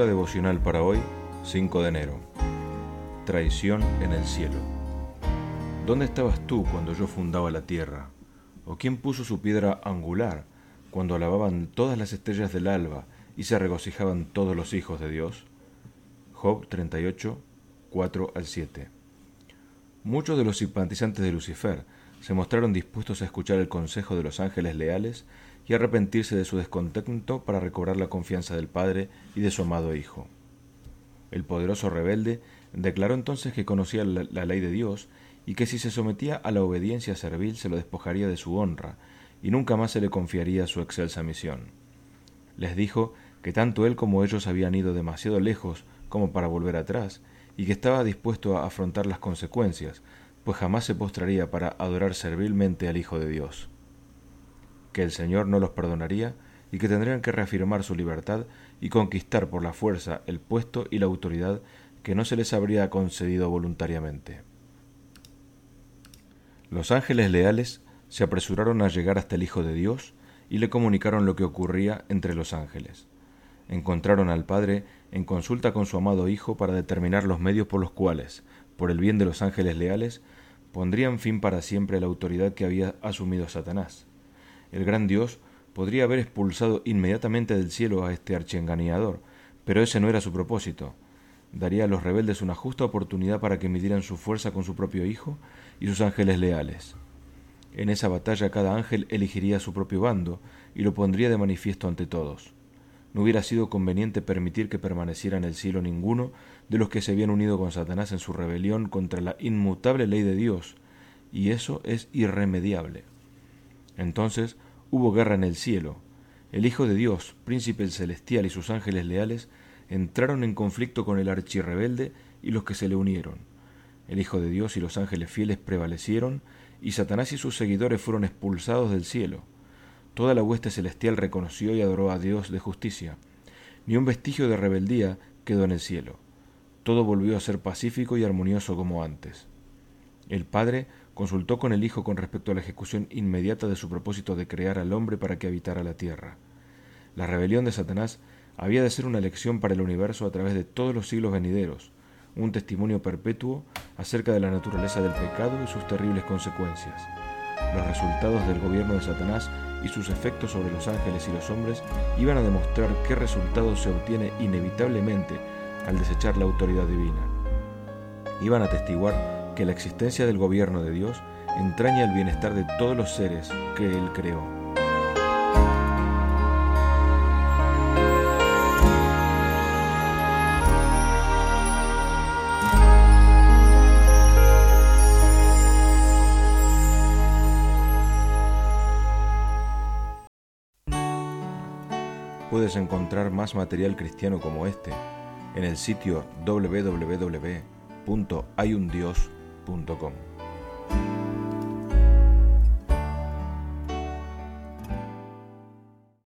Lectura devocional para hoy, 5 de enero. Traición en el cielo. ¿Dónde estabas tú cuando yo fundaba la tierra? ¿O quién puso su piedra angular cuando alababan todas las estrellas del alba y se regocijaban todos los hijos de Dios? Job 38, 4 al 7. Muchos de los simpatizantes de Lucifer se mostraron dispuestos a escuchar el consejo de los ángeles leales y arrepentirse de su descontento para recobrar la confianza del Padre y de su amado Hijo. El poderoso rebelde declaró entonces que conocía la ley de Dios y que si se sometía a la obediencia servil se lo despojaría de su honra y nunca más se le confiaría su excelsa misión. Les dijo que tanto él como ellos habían ido demasiado lejos como para volver atrás y que estaba dispuesto a afrontar las consecuencias, pues jamás se postraría para adorar servilmente al Hijo de Dios. Que el Señor no los perdonaría y que tendrían que reafirmar su libertad y conquistar por la fuerza el puesto y la autoridad que no se les habría concedido voluntariamente. Los ángeles leales se apresuraron a llegar hasta el Hijo de Dios y le comunicaron lo que ocurría entre los ángeles. Encontraron al Padre en consulta con su amado Hijo para determinar los medios por los cuales, por el bien de los ángeles leales, pondrían fin para siempre a la autoridad que había asumido Satanás. El gran Dios podría haber expulsado inmediatamente del cielo a este archiengañador, pero ese no era su propósito. Daría a los rebeldes una justa oportunidad para que midieran su fuerza con su propio Hijo y sus ángeles leales. En esa batalla cada ángel elegiría su propio bando y lo pondría de manifiesto ante todos. No hubiera sido conveniente permitir que permaneciera en el cielo ninguno de los que se habían unido con Satanás en su rebelión contra la inmutable ley de Dios, y eso es irremediable. Entonces hubo guerra en el cielo. El Hijo de Dios, príncipe celestial y sus ángeles leales entraron en conflicto con el archirrebelde y los que se le unieron. El Hijo de Dios y los ángeles fieles prevalecieron, y Satanás y sus seguidores fueron expulsados del cielo. Toda la hueste celestial reconoció y adoró a Dios de justicia. Ni un vestigio de rebeldía quedó en el cielo. Todo volvió a ser pacífico y armonioso como antes. El Padre consultó con el Hijo con respecto a la ejecución inmediata de su propósito de crear al hombre para que habitara la tierra. La rebelión de Satanás había de ser una lección para el universo a través de todos los siglos venideros, un testimonio perpetuo acerca de la naturaleza del pecado y sus terribles consecuencias. Los resultados del gobierno de Satanás y sus efectos sobre los ángeles y los hombres iban a demostrar qué resultado se obtiene inevitablemente al desechar la autoridad divina. Iban a atestiguar que la existencia del gobierno de Dios entraña el bienestar de todos los seres que Él creó. Puedes encontrar más material cristiano como este en el sitio www.hayundios.com.